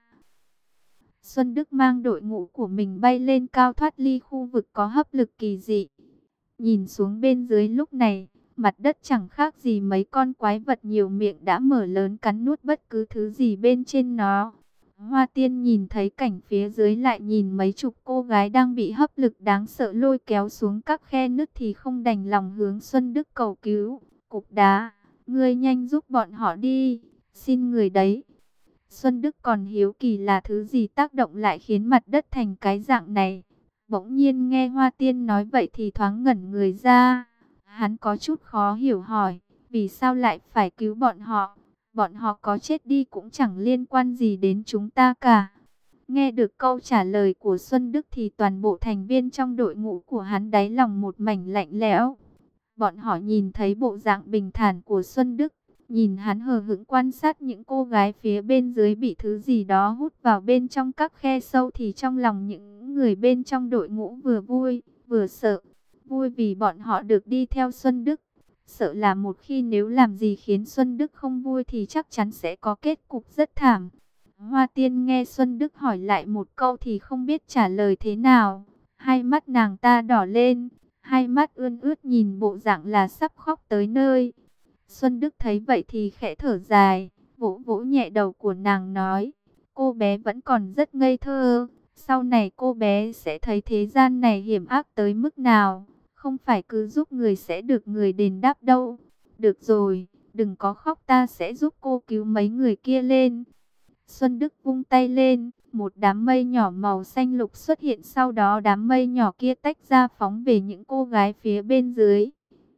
Xuân Đức mang đội ngũ của mình bay lên cao, thoát ly khu vực có hấp lực kỳ dị. Nhìn xuống bên dưới lúc này, mặt đất chẳng khác gì mấy con quái vật nhiều miệng đã mở lớn cắn nuốt bất cứ thứ gì bên trên nó. Hoa Tiên nhìn thấy cảnh phía dưới, lại nhìn mấy chục cô gái đang bị hấp lực đáng sợ lôi kéo xuống các khe nứt thì không đành lòng hướng Xuân Đức cầu cứu. Cục đá, ngươi nhanh giúp bọn họ đi, xin người đấy. Xuân Đức còn hiếu kỳ là thứ gì tác động lại khiến mặt đất thành cái dạng này. Bỗng nhiên nghe Hoa Tiên nói vậy thì thoáng ngẩn người ra. Hắn có chút khó hiểu hỏi, vì sao lại phải cứu bọn họ? Bọn họ có chết đi cũng chẳng liên quan gì đến chúng ta cả. Nghe được câu trả lời của Xuân Đức thì toàn bộ thành viên trong đội ngũ của hắn đáy lòng một mảnh lạnh lẽo. Bọn họ nhìn thấy bộ dạng bình thản của Xuân Đức, nhìn hắn hờ hững quan sát những cô gái phía bên dưới bị thứ gì đó hút vào bên trong các khe sâu, thì trong lòng những người bên trong đội ngũ vừa vui, vừa sợ. Vui vì bọn họ được đi theo Xuân Đức. Sợ là một khi nếu làm gì khiến Xuân Đức không vui thì chắc chắn sẽ có kết cục rất thảm. Hoa Tiên nghe Xuân Đức hỏi lại một câu thì không biết trả lời thế nào. Hai mắt nàng ta đỏ lên, hai mắt ươn ướt nhìn bộ dạng là sắp khóc tới nơi. Xuân Đức thấy vậy thì khẽ thở dài, vỗ vỗ nhẹ đầu của nàng nói, cô bé vẫn còn rất ngây thơ, sau này cô bé sẽ thấy thế gian này hiểm ác tới mức nào, không phải cứ giúp người sẽ được người đền đáp đâu. Được rồi, đừng có khóc, ta sẽ giúp cô cứu mấy người kia lên. Xuân Đức vung tay lên, một đám mây nhỏ màu xanh lục xuất hiện, sau đó đám mây nhỏ kia tách ra phóng về những cô gái phía bên dưới.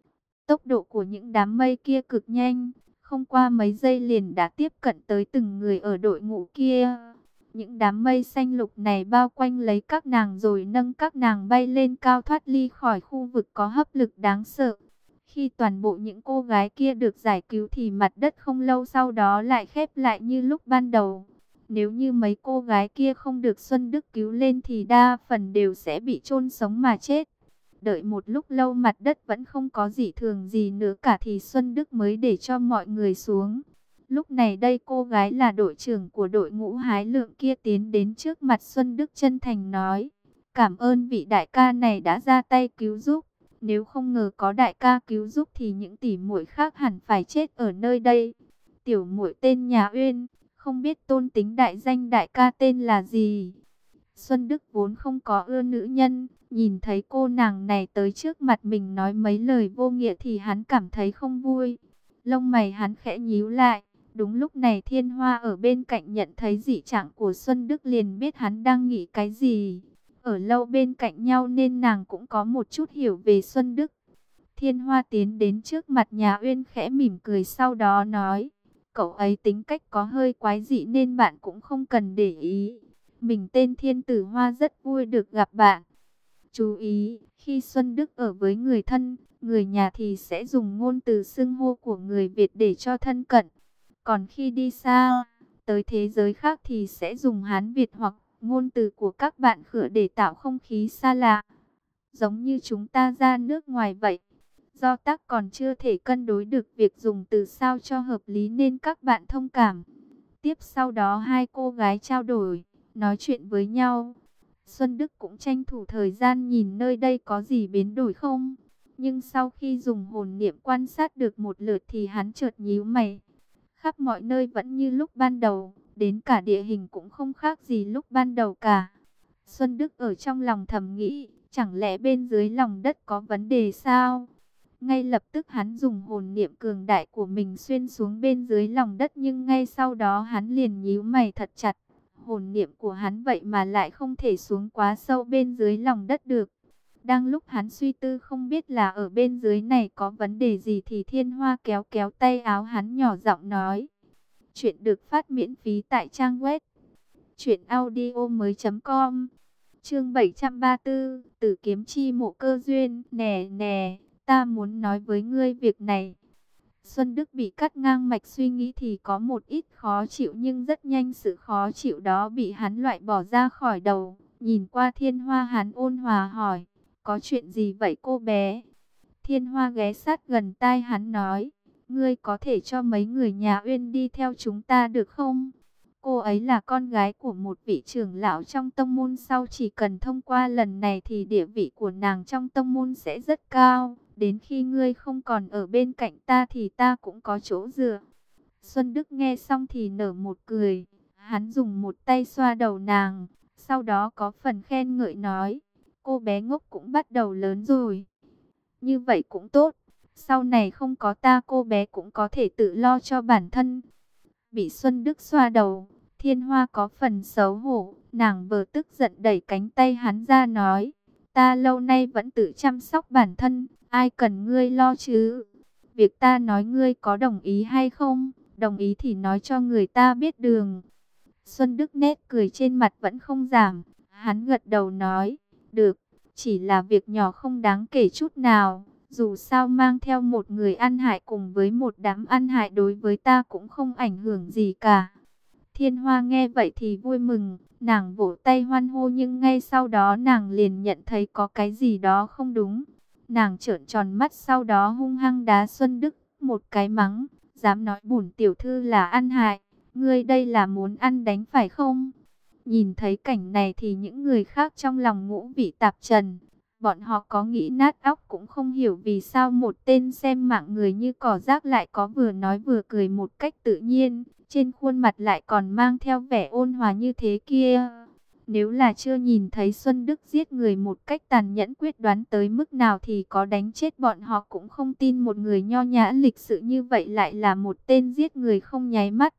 Tốc độ của những đám mây kia cực nhanh, không qua mấy giây liền đã tiếp cận tới từng người ở đội ngũ kia. Những đám mây xanh lục này bao quanh lấy các nàng rồi nâng các nàng bay lên cao, thoát ly khỏi khu vực có hấp lực đáng sợ. Khi toàn bộ những cô gái kia được giải cứu thì mặt đất không lâu sau đó lại khép lại như lúc ban đầu. Nếu như mấy cô gái kia không được Xuân Đức cứu lên thì đa phần đều sẽ bị chôn sống mà chết. Đợi một lúc lâu mặt đất vẫn không có dị thường gì nữa cả thì Xuân Đức mới để cho mọi người xuống. Lúc này đây cô gái là đội trưởng của đội ngũ hái lượng kia tiến đến trước mặt Xuân Đức chân thành nói: cảm ơn vị đại ca này đã ra tay cứu giúp. Nếu không ngờ có đại ca cứu giúp thì những tỷ muội khác hẳn phải chết ở nơi đây. Tiểu muội tên nhà Uyên, không biết tôn tính đại danh đại ca tên là gì? Xuân Đức vốn không có ưa nữ nhân, nhìn thấy cô nàng này tới trước mặt mình nói mấy lời vô nghĩa thì hắn cảm thấy không vui. Lông mày hắn khẽ nhíu lại. Đúng lúc này Thiên Hoa ở bên cạnh nhận thấy dị trạng của Xuân Đức liền biết hắn đang nghĩ cái gì. Ở lâu bên cạnh nhau nên nàng cũng có một chút hiểu về Xuân Đức. Thiên Hoa tiến đến trước mặt nhà Uyên khẽ mỉm cười, sau đó nói: cậu ấy tính cách có hơi quái dị nên bạn cũng không cần để ý. Mình tên Thiên Tử Hoa, rất vui được gặp bạn. Chú ý, khi Xuân Đức ở với người thân, người nhà thì sẽ dùng ngôn từ xưng hô của người Việt để cho thân cận. Còn khi đi xa, tới thế giới khác thì sẽ dùng Hán Việt hoặc ngôn từ của các bạn khựa để tạo không khí xa lạ. Giống như chúng ta ra nước ngoài vậy. Do tác còn chưa thể cân đối được việc dùng từ sao cho hợp lý nên các bạn thông cảm. Tiếp sau đó hai cô gái trao đổi, nói chuyện với nhau. Xuân Đức cũng tranh thủ thời gian nhìn nơi đây có gì biến đổi không. Nhưng sau khi dùng hồn niệm quan sát được một lượt thì hắn chợt nhíu mày. Khắp mọi nơi vẫn như lúc ban đầu, đến cả địa hình cũng không khác gì lúc ban đầu cả. Xuân Đức ở trong lòng thầm nghĩ, chẳng lẽ bên dưới lòng đất có vấn đề sao? Ngay lập tức hắn dùng hồn niệm cường đại của mình xuyên xuống bên dưới lòng đất, nhưng ngay sau đó hắn liền nhíu mày thật chặt. Hồn niệm của hắn vậy mà lại không thể xuống quá sâu bên dưới lòng đất được. Đang lúc hắn suy tư không biết là ở bên dưới này có vấn đề gì thì Thiên Hoa kéo kéo tay áo hắn nhỏ giọng nói: chuyện được phát miễn phí tại trang web truyện audio mới chấm com. Chương bảy trăm ba mươi tư, Tử Kiếm Chi Mộ Cơ Duyên. Nè nè, ta muốn nói với ngươi việc này. Xuân Đức bị cắt ngang mạch suy nghĩ thì có một ít khó chịu, nhưng rất nhanh sự khó chịu đó bị hắn loại bỏ ra khỏi đầu. Nhìn qua Thiên Hoa, hắn ôn hòa hỏi: có chuyện gì vậy cô bé? Thiên Hoa ghé sát gần tai hắn nói: ngươi có thể cho mấy người nhà Uyên đi theo chúng ta được không? Cô ấy là con gái của một vị trưởng lão trong tông môn, sau chỉ cần thông qua lần này thì địa vị của nàng trong tông môn sẽ rất cao. Đến khi ngươi không còn ở bên cạnh ta thì ta cũng có chỗ dựa. Xuân Đức nghe xong thì nở một cười. Hắn dùng một tay xoa đầu nàng, sau đó có phần khen ngợi nói: cô bé ngốc cũng bắt đầu lớn rồi. Như vậy cũng tốt. Sau này không có ta cô bé cũng có thể tự lo cho bản thân. Bị Xuân Đức xoa đầu, Thiên Hoa có phần xấu hổ. Nàng vừa tức giận đẩy cánh tay hắn ra nói: ta lâu nay vẫn tự chăm sóc bản thân, ai cần ngươi lo chứ? Việc ta nói ngươi có đồng ý hay không? Đồng ý thì nói cho người ta biết đường. Xuân Đức nét cười trên mặt vẫn không giảm. Hắn gật đầu nói: được, chỉ là việc nhỏ không đáng kể chút nào. Dù sao mang theo một người ăn hại cùng với một đám ăn hại đối với ta cũng không ảnh hưởng gì cả. Thiên Hoa nghe vậy thì vui mừng, nàng vỗ tay hoan hô, nhưng ngay sau đó nàng liền nhận thấy có cái gì đó không đúng. Nàng trợn tròn mắt, sau đó hung hăng đá Xuân Đức một cái mắng: dám nói bổn tiểu thư là ăn hại, ngươi đây là muốn ăn đánh phải không? Nhìn thấy cảnh này thì những người khác trong lòng ngũ vị tạp trần. Bọn họ có nghĩ nát óc cũng không hiểu vì sao một tên xem mạng người như cỏ rác lại có vừa nói vừa cười một cách tự nhiên, trên khuôn mặt lại còn mang theo vẻ ôn hòa như thế kia. Nếu là chưa nhìn thấy Xuân Đức giết người một cách tàn nhẫn quyết đoán tới mức nào thì có đánh chết bọn họ cũng không tin một người nho nhã lịch sự như vậy lại là một tên giết người không nháy mắt.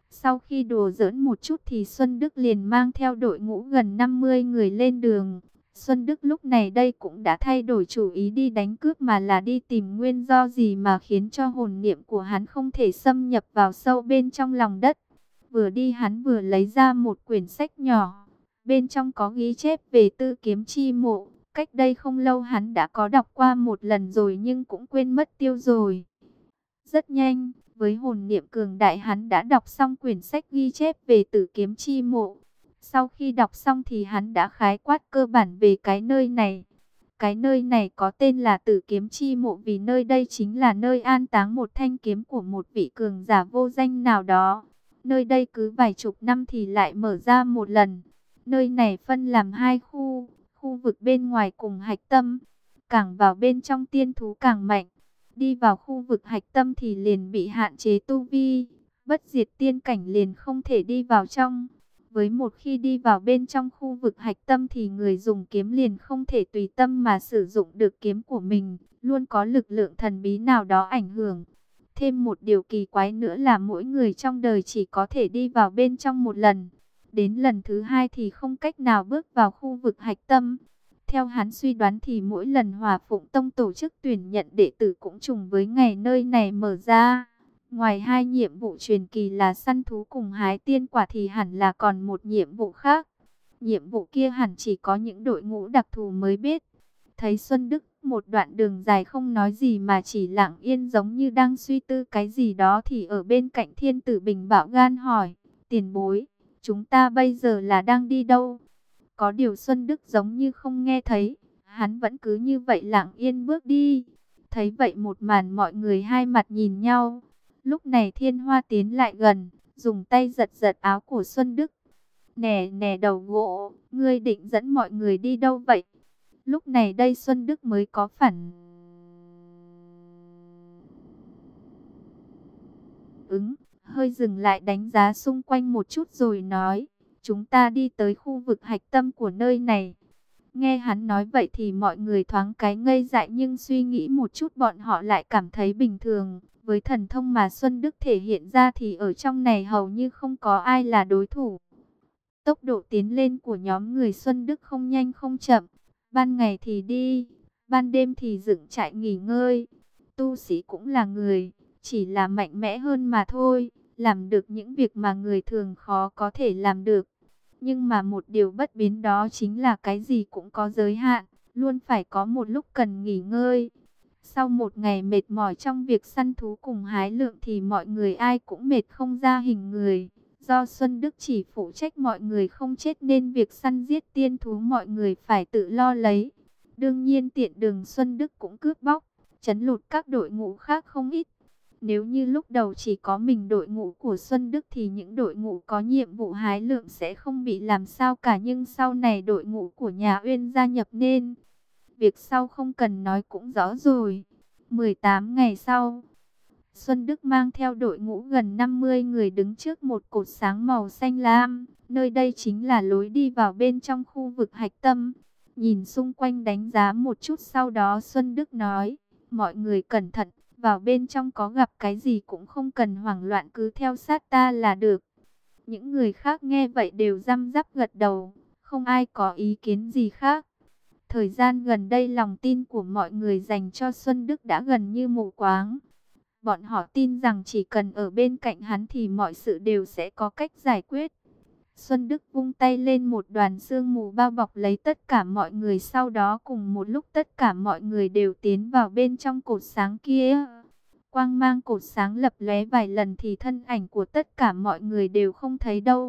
Sau khi đùa giỡn một chút thì Xuân Đức liền mang theo đội ngũ gần năm mươi người lên đường. Xuân Đức lúc này đây cũng đã thay đổi chủ ý đi đánh cướp mà là đi tìm nguyên do gì mà khiến cho hồn niệm của hắn không thể xâm nhập vào sâu bên trong lòng đất. Vừa đi hắn vừa lấy ra một quyển sách nhỏ. Bên trong có ghi chép về Tư Kiếm Chi Mộ. Cách đây không lâu hắn đã có đọc qua một lần rồi nhưng cũng quên mất tiêu rồi. Rất nhanh, với hồn niệm cường đại hắn đã đọc xong quyển sách ghi chép về Tử Kiếm Chi Mộ. Sau khi đọc xong thì hắn đã khái quát cơ bản về cái nơi này. Cái nơi này có tên là Tử Kiếm Chi Mộ vì nơi đây chính là nơi an táng một thanh kiếm của một vị cường giả vô danh nào đó. Nơi đây cứ vài chục năm thì lại mở ra một lần. Nơi này phân làm hai khu, khu vực bên ngoài cùng hạch tâm. Càng vào bên trong tiên thú càng mạnh. Đi vào khu vực hạch tâm thì liền bị hạn chế tu vi. Bất diệt tiên cảnh liền không thể đi vào trong. Với một khi đi vào bên trong khu vực hạch tâm thì người dùng kiếm liền không thể tùy tâm mà sử dụng được kiếm của mình. Luôn có lực lượng thần bí nào đó ảnh hưởng. Thêm một điều kỳ quái nữa là mỗi người trong đời chỉ có thể đi vào bên trong một lần. Đến lần thứ hai thì không cách nào bước vào khu vực hạch tâm. Theo hắn suy đoán thì mỗi lần Hòa Phụng Tông tổ chức tuyển nhận đệ tử cũng trùng với ngày nơi này mở ra. Ngoài hai nhiệm vụ truyền kỳ là săn thú cùng hái tiên quả thì hẳn là còn một nhiệm vụ khác. Nhiệm vụ kia hẳn chỉ có những đội ngũ đặc thù mới biết. Thấy Xuân Đức một đoạn đường dài không nói gì mà chỉ lặng yên giống như đang suy tư cái gì đó thì ở bên cạnh Thiên Tử Bình bạo gan hỏi, tiền bối, chúng ta bây giờ là đang đi đâu? Có điều Xuân Đức giống như không nghe thấy, hắn vẫn cứ như vậy lặng yên bước đi. Thấy vậy một màn mọi người hai mặt nhìn nhau. Lúc này Thiên Hoa tiến lại gần, dùng tay giật giật áo của Xuân Đức. Nè nè đầu gỗ, ngươi định dẫn mọi người đi đâu vậy? Lúc này đây Xuân Đức mới có phản ứng, hơi dừng lại đánh giá xung quanh một chút rồi nói, chúng ta đi tới khu vực hạch tâm của nơi này. Nghe hắn nói vậy thì mọi người thoáng cái ngây dại nhưng suy nghĩ một chút bọn họ lại cảm thấy bình thường. Với thần thông mà Xuân Đức thể hiện ra thì ở trong này hầu như không có ai là đối thủ. Tốc độ tiến lên của nhóm người Xuân Đức không nhanh không chậm. Ban ngày thì đi, ban đêm thì dựng trại nghỉ ngơi. Tu sĩ cũng là người, chỉ là mạnh mẽ hơn mà thôi, làm được những việc mà người thường khó có thể làm được. Nhưng mà một điều bất biến đó chính là cái gì cũng có giới hạn, luôn phải có một lúc cần nghỉ ngơi. Sau một ngày mệt mỏi trong việc săn thú cùng hái lượng thì mọi người ai cũng mệt không ra hình người. Do Xuân Đức chỉ phụ trách mọi người không chết nên việc săn giết tiên thú mọi người phải tự lo lấy. Đương nhiên tiện đường Xuân Đức cũng cướp bóc, trấn lột các đội ngũ khác không ít. Nếu như lúc đầu chỉ có mình đội ngũ của Xuân Đức thì những đội ngũ có nhiệm vụ hái lượng sẽ không bị làm sao cả. Nhưng sau này đội ngũ của nhà Uyên gia nhập nên việc sau không cần nói cũng rõ rồi. mười tám ngày sau, Xuân Đức mang theo đội ngũ gần năm mươi người đứng trước một cột sáng màu xanh lam. Nơi đây chính là lối đi vào bên trong khu vực hạch tâm. Nhìn xung quanh đánh giá một chút sau đó Xuân Đức nói, mọi người cẩn thận, vào bên trong có gặp cái gì cũng không cần hoảng loạn, cứ theo sát ta là được. Những người khác nghe vậy đều răm rắp gật đầu, không ai có ý kiến gì khác. Thời gian gần đây lòng tin của mọi người dành cho Xuân Đức đã gần như mù quáng. Bọn họ tin rằng chỉ cần ở bên cạnh hắn thì mọi sự đều sẽ có cách giải quyết. Xuân Đức vung tay lên một đoàn sương mù bao bọc lấy tất cả mọi người, sau đó cùng một lúc tất cả mọi người đều tiến vào bên trong cột sáng kia. Quang mang cột sáng lập lóe vài lần thì thân ảnh của tất cả mọi người đều không thấy đâu.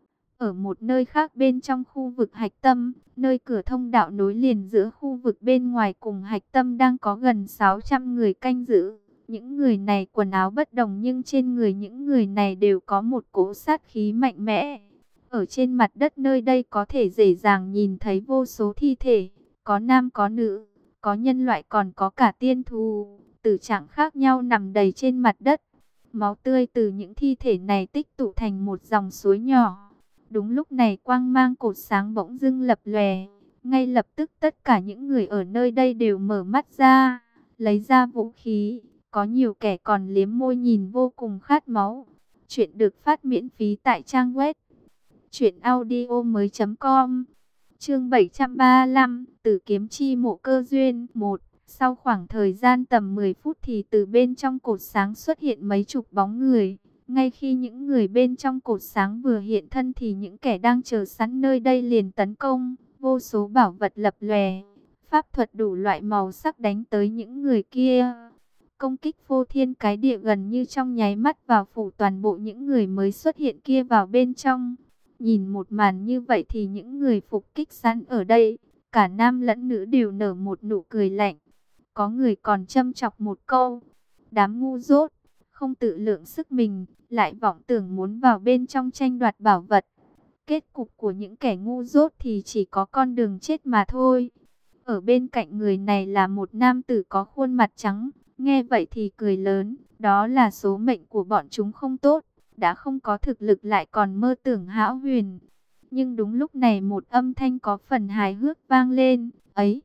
Ở một nơi khác bên trong khu vực hạch tâm, nơi cửa thông đạo nối liền giữa khu vực bên ngoài cùng hạch tâm đang có gần sáu trăm người canh giữ. Những người này quần áo bất đồng nhưng trên người những người này đều có một cỗ sát khí mạnh mẽ. Ở trên mặt đất nơi đây có thể dễ dàng nhìn thấy vô số thi thể, có nam có nữ, có nhân loại còn có cả tiên thú, tử trạng khác nhau nằm đầy trên mặt đất. Máu tươi từ những thi thể này tích tụ thành một dòng suối nhỏ. Đúng lúc này quang mang cột sáng bỗng dưng lập lòe, ngay lập tức tất cả những người ở nơi đây đều mở mắt ra, lấy ra vũ khí, có nhiều kẻ còn liếm môi nhìn vô cùng khát máu. Chuyện được phát miễn phí tại trang web truyện audio mới chấm com. Chương bảy trăm ba mươi lăm, Tử kiếm chi mộ cơ duyên một. Sau khoảng thời gian tầm mười phút thì từ bên trong cột sáng xuất hiện mấy chục bóng người. Ngay khi những người bên trong cột sáng vừa hiện thân thì những kẻ đang chờ sẵn nơi đây liền tấn công. Vô số bảo vật lập lòe, pháp thuật đủ loại màu sắc đánh tới những người kia. Công kích phô thiên cái địa gần như trong nháy mắt vào phủ toàn bộ những người mới xuất hiện kia vào bên trong. Nhìn một màn như vậy thì những người phục kích sẵn ở đây, cả nam lẫn nữ đều nở một nụ cười lạnh. Có người còn châm chọc một câu: đám ngu dốt, không tự lượng sức mình, lại vọng tưởng muốn vào bên trong tranh đoạt bảo vật. Kết cục của những kẻ ngu dốt thì chỉ có con đường chết mà thôi. Ở bên cạnh người này là một nam tử có khuôn mặt trắng, nghe vậy thì cười lớn, đó là số mệnh của bọn chúng không tốt, đã không có thực lực lại còn mơ tưởng hão huyền. Nhưng đúng lúc này một âm thanh có phần hài hước vang lên, ấy,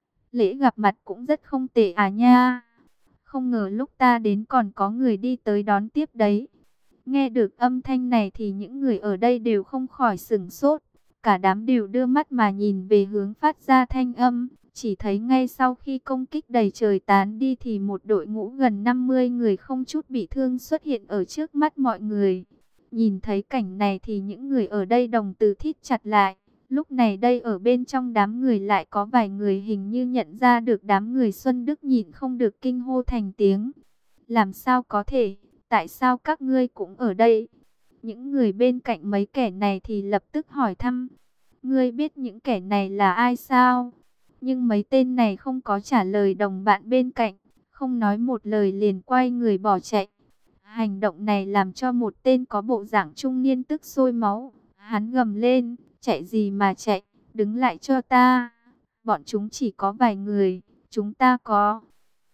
lễ gặp mặt cũng rất không tệ à nha. Không ngờ lúc ta đến còn có người đi tới đón tiếp đấy. Nghe được âm thanh này thì những người ở đây đều không khỏi sửng sốt. Cả đám đều đưa mắt mà nhìn về hướng phát ra thanh âm. Chỉ thấy ngay sau khi công kích đầy trời tán đi thì một đội ngũ gần năm mươi người không chút bị thương xuất hiện ở trước mắt mọi người. Nhìn thấy cảnh này thì những người ở đây đồng tử thít chặt lại. Lúc này đây ở bên trong đám người lại có vài người hình như nhận ra được đám người Xuân Đức, nhịn không được kinh hô thành tiếng. Làm sao có thể, tại sao các ngươi cũng ở đây? Những người bên cạnh mấy kẻ này thì lập tức hỏi thăm. Ngươi biết những kẻ này là ai sao? Nhưng mấy tên này không có trả lời đồng bạn bên cạnh, không nói một lời liền quay người bỏ chạy. Hành động này làm cho một tên có bộ dạng trung niên tức sôi máu. Hắn gầm lên, chạy gì mà chạy, đứng lại cho ta. Bọn chúng chỉ có vài người, chúng ta có.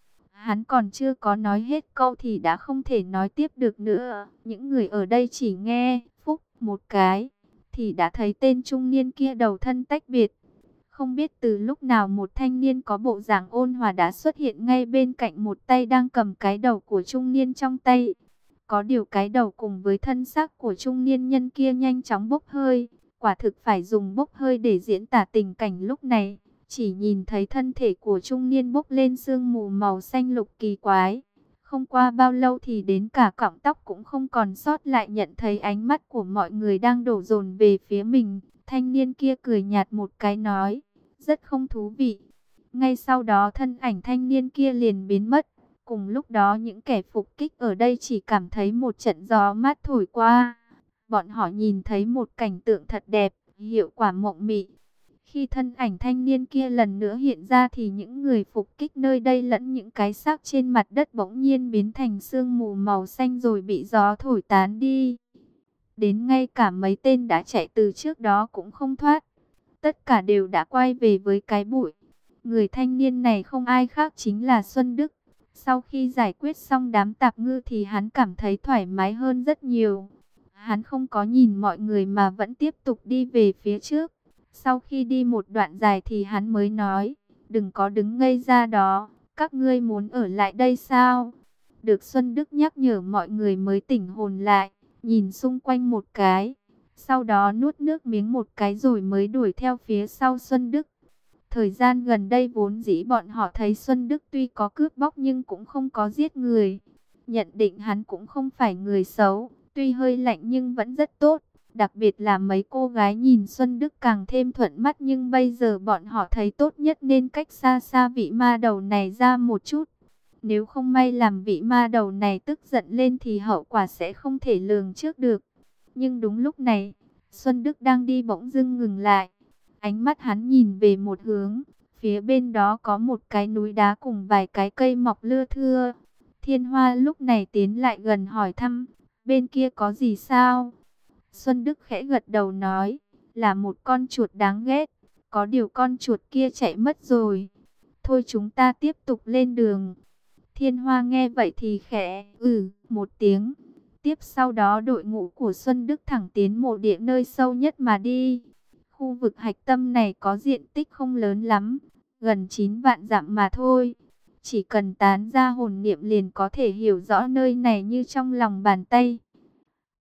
Hắn còn chưa có nói hết câu thì đã không thể nói tiếp được nữa. Những người ở đây chỉ nghe, phúc, một cái, thì đã thấy tên trung niên kia đầu thân tách biệt. Không biết từ lúc nào một thanh niên có bộ dạng ôn hòa đã xuất hiện ngay bên cạnh, một tay đang cầm cái đầu của trung niên trong tay. Có điều cái đầu cùng với thân xác của trung niên nhân kia nhanh chóng bốc hơi. Quả thực phải dùng bốc hơi để diễn tả tình cảnh lúc này. Chỉ nhìn thấy thân thể của trung niên bốc lên sương mù màu xanh lục kỳ quái. Không qua bao lâu thì đến cả cọng tóc cũng không còn sót lại. Nhận thấy ánh mắt của mọi người đang đổ dồn về phía mình, thanh niên kia cười nhạt một cái nói, rất không thú vị. Ngay sau đó thân ảnh thanh niên kia liền biến mất. Cùng lúc đó những kẻ phục kích ở đây chỉ cảm thấy một trận gió mát thổi qua. Bọn họ nhìn thấy một cảnh tượng thật đẹp, hiệu quả mộng mị. Khi thân ảnh thanh niên kia lần nữa hiện ra thì những người phục kích nơi đây lẫn những cái xác trên mặt đất bỗng nhiên biến thành sương mù màu xanh rồi bị gió thổi tán đi. Đến ngay cả mấy tên đã chạy từ trước đó cũng không thoát. Tất cả đều đã quay về với cái bụi. Người thanh niên này không ai khác chính là Xuân Đức. Sau khi giải quyết xong đám tạp ngư thì hắn cảm thấy thoải mái hơn rất nhiều. Hắn không có nhìn mọi người mà vẫn tiếp tục đi về phía trước. Sau khi đi một đoạn dài thì hắn mới nói, đừng có đứng ngây ra đó, các ngươi muốn ở lại đây sao? Được Xuân Đức nhắc nhở mọi người mới tỉnh hồn lại, nhìn xung quanh một cái. Sau đó nuốt nước miếng một cái rồi mới đuổi theo phía sau Xuân Đức. Thời gian gần đây vốn dĩ bọn họ thấy Xuân Đức tuy có cướp bóc nhưng cũng không có giết người. Nhận định hắn cũng không phải người xấu, tuy hơi lạnh nhưng vẫn rất tốt. Đặc biệt là mấy cô gái nhìn Xuân Đức càng thêm thuận mắt, nhưng bây giờ bọn họ thấy tốt nhất nên cách xa xa vị ma đầu này ra một chút. Nếu không may làm vị ma đầu này tức giận lên thì hậu quả sẽ không thể lường trước được. Nhưng đúng lúc này, Xuân Đức đang đi bỗng dưng ngừng lại. Ánh mắt hắn nhìn về một hướng, phía bên đó có một cái núi đá cùng vài cái cây mọc lưa thưa. Thiên Hoa lúc này tiến lại gần hỏi thăm, bên kia có gì sao? Xuân Đức khẽ gật đầu nói, là một con chuột đáng ghét, có điều con chuột kia chạy mất rồi. Thôi chúng ta tiếp tục lên đường. Thiên Hoa nghe vậy thì khẽ ừ một tiếng. Tiếp sau đó đội ngũ của Xuân Đức thẳng tiến mộ địa nơi sâu nhất mà đi. Khu vực hạch tâm này có diện tích không lớn lắm, gần chín vạn dặm mà thôi. Chỉ cần tán ra hồn niệm liền có thể hiểu rõ nơi này như trong lòng bàn tay.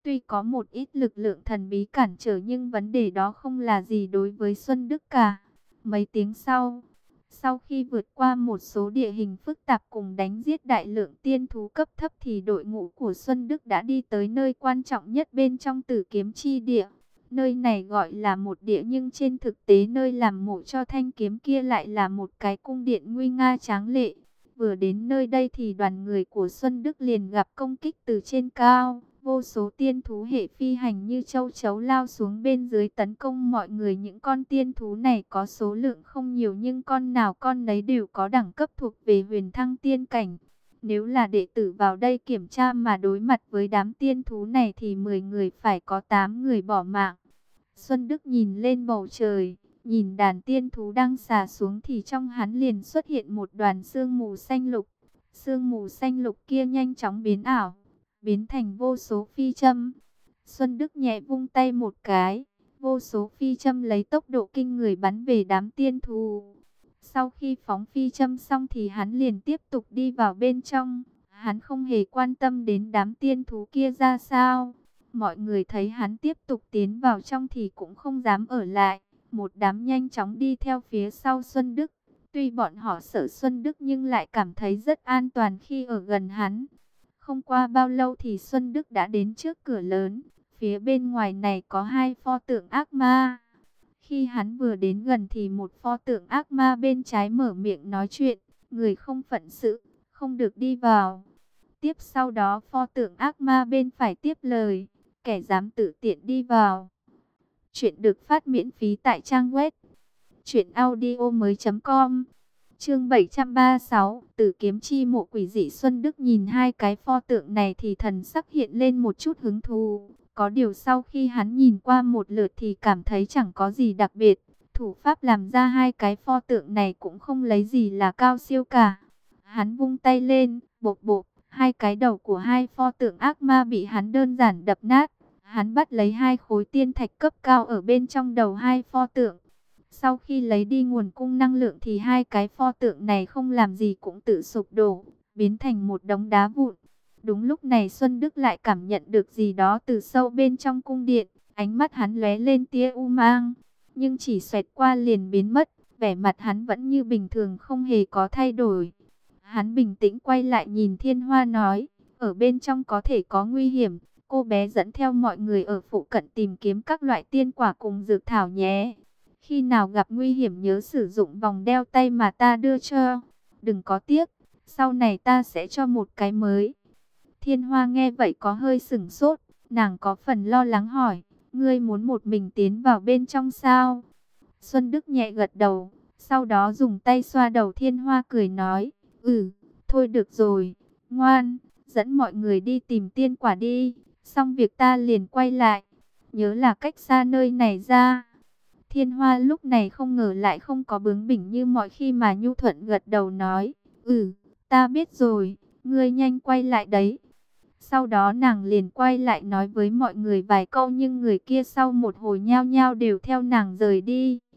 Tuy có một ít lực lượng thần bí cản trở nhưng vấn đề đó không là gì đối với Xuân Đức cả. Mấy tiếng sau, sau khi vượt qua một số địa hình phức tạp cùng đánh giết đại lượng tiên thú cấp thấp thì đội ngũ của Xuân Đức đã đi tới nơi quan trọng nhất bên trong Tử Kiếm Chi Địa. Nơi này gọi là một địa nhưng trên thực tế nơi làm mộ cho thanh kiếm kia lại là một cái cung điện nguy nga tráng lệ. Vừa đến nơi đây thì đoàn người của Xuân Đức liền gặp công kích từ trên cao. Vô số tiên thú hệ phi hành như châu chấu lao xuống bên dưới tấn công mọi người. Những con tiên thú này có số lượng không nhiều nhưng con nào con nấy đều có đẳng cấp thuộc về huyền thăng tiên cảnh. Nếu là đệ tử vào đây kiểm tra mà đối mặt với đám tiên thú này thì mười người phải có tám người bỏ mạng. Xuân Đức nhìn lên bầu trời, nhìn đàn tiên thú đang xà xuống thì trong hắn liền xuất hiện một đoàn sương mù xanh lục. Sương mù xanh lục kia nhanh chóng biến ảo, biến thành vô số phi châm. Xuân Đức nhẹ vung tay một cái, vô số phi châm lấy tốc độ kinh người bắn về đám tiên thú. Sau khi phóng phi châm xong thì hắn liền tiếp tục đi vào bên trong. Hắn không hề quan tâm đến đám tiên thú kia ra sao. Mọi người thấy hắn tiếp tục tiến vào trong thì cũng không dám ở lại. Một đám nhanh chóng đi theo phía sau Xuân Đức. Tuy bọn họ sợ Xuân Đức nhưng lại cảm thấy rất an toàn khi ở gần hắn. Không qua bao lâu thì Xuân Đức đã đến trước cửa lớn. Phía bên ngoài này có hai pho tượng ác ma. Khi hắn vừa đến gần thì một pho tượng ác ma bên trái mở miệng nói chuyện. Người không phận sự, không được đi vào. Tiếp sau đó pho tượng ác ma bên phải tiếp lời. Kẻ dám tự tiện đi vào. Chuyện được phát miễn phí tại trang web truyện audio mới chấm com. Chương bảy trăm ba mươi sáu, Tử Kiếm Chi Mộ Quỷ Dị. Xuân Đức nhìn hai cái pho tượng này thì thần sắc hiện lên một chút hứng thú. Có điều sau khi hắn nhìn qua một lượt thì cảm thấy chẳng có gì đặc biệt. Thủ pháp làm ra hai cái pho tượng này cũng không lấy gì là cao siêu cả. Hắn vung tay lên, bộp bộp, hai cái đầu của hai pho tượng ác ma bị hắn đơn giản đập nát. Hắn bắt lấy hai khối tiên thạch cấp cao ở bên trong đầu hai pho tượng. Sau khi lấy đi nguồn cung năng lượng thì hai cái pho tượng này không làm gì cũng tự sụp đổ, biến thành một đống đá vụn. Đúng lúc này Xuân Đức lại cảm nhận được gì đó từ sâu bên trong cung điện. Ánh mắt hắn lóe lên tia u mang, nhưng chỉ xoẹt qua liền biến mất. Vẻ mặt hắn vẫn như bình thường, không hề có thay đổi. Hắn bình tĩnh quay lại nhìn Thiên Hoa nói, ở bên trong có thể có nguy hiểm. Cô bé dẫn theo mọi người ở phụ cận tìm kiếm các loại tiên quả cùng dược thảo nhé. Khi nào gặp nguy hiểm nhớ sử dụng vòng đeo tay mà ta đưa cho. Đừng có tiếc, sau này ta sẽ cho một cái mới. Thiên Hoa nghe vậy có hơi sửng sốt, nàng có phần lo lắng hỏi, ngươi muốn một mình tiến vào bên trong sao? Xuân Đức nhẹ gật đầu, sau đó dùng tay xoa đầu Thiên Hoa cười nói, ừ, thôi được rồi, ngoan, dẫn mọi người đi tìm tiên quả đi, xong việc ta liền quay lại, nhớ là cách xa nơi này ra. Thiên Hoa lúc này không ngờ lại không có bướng bỉnh như mọi khi mà nhu thuận gật đầu nói, ừ, ta biết rồi, ngươi nhanh quay lại đấy. Sau đó nàng liền quay lại nói với mọi người vài câu nhưng người kia sau một hồi nhao nhao đều theo nàng rời đi.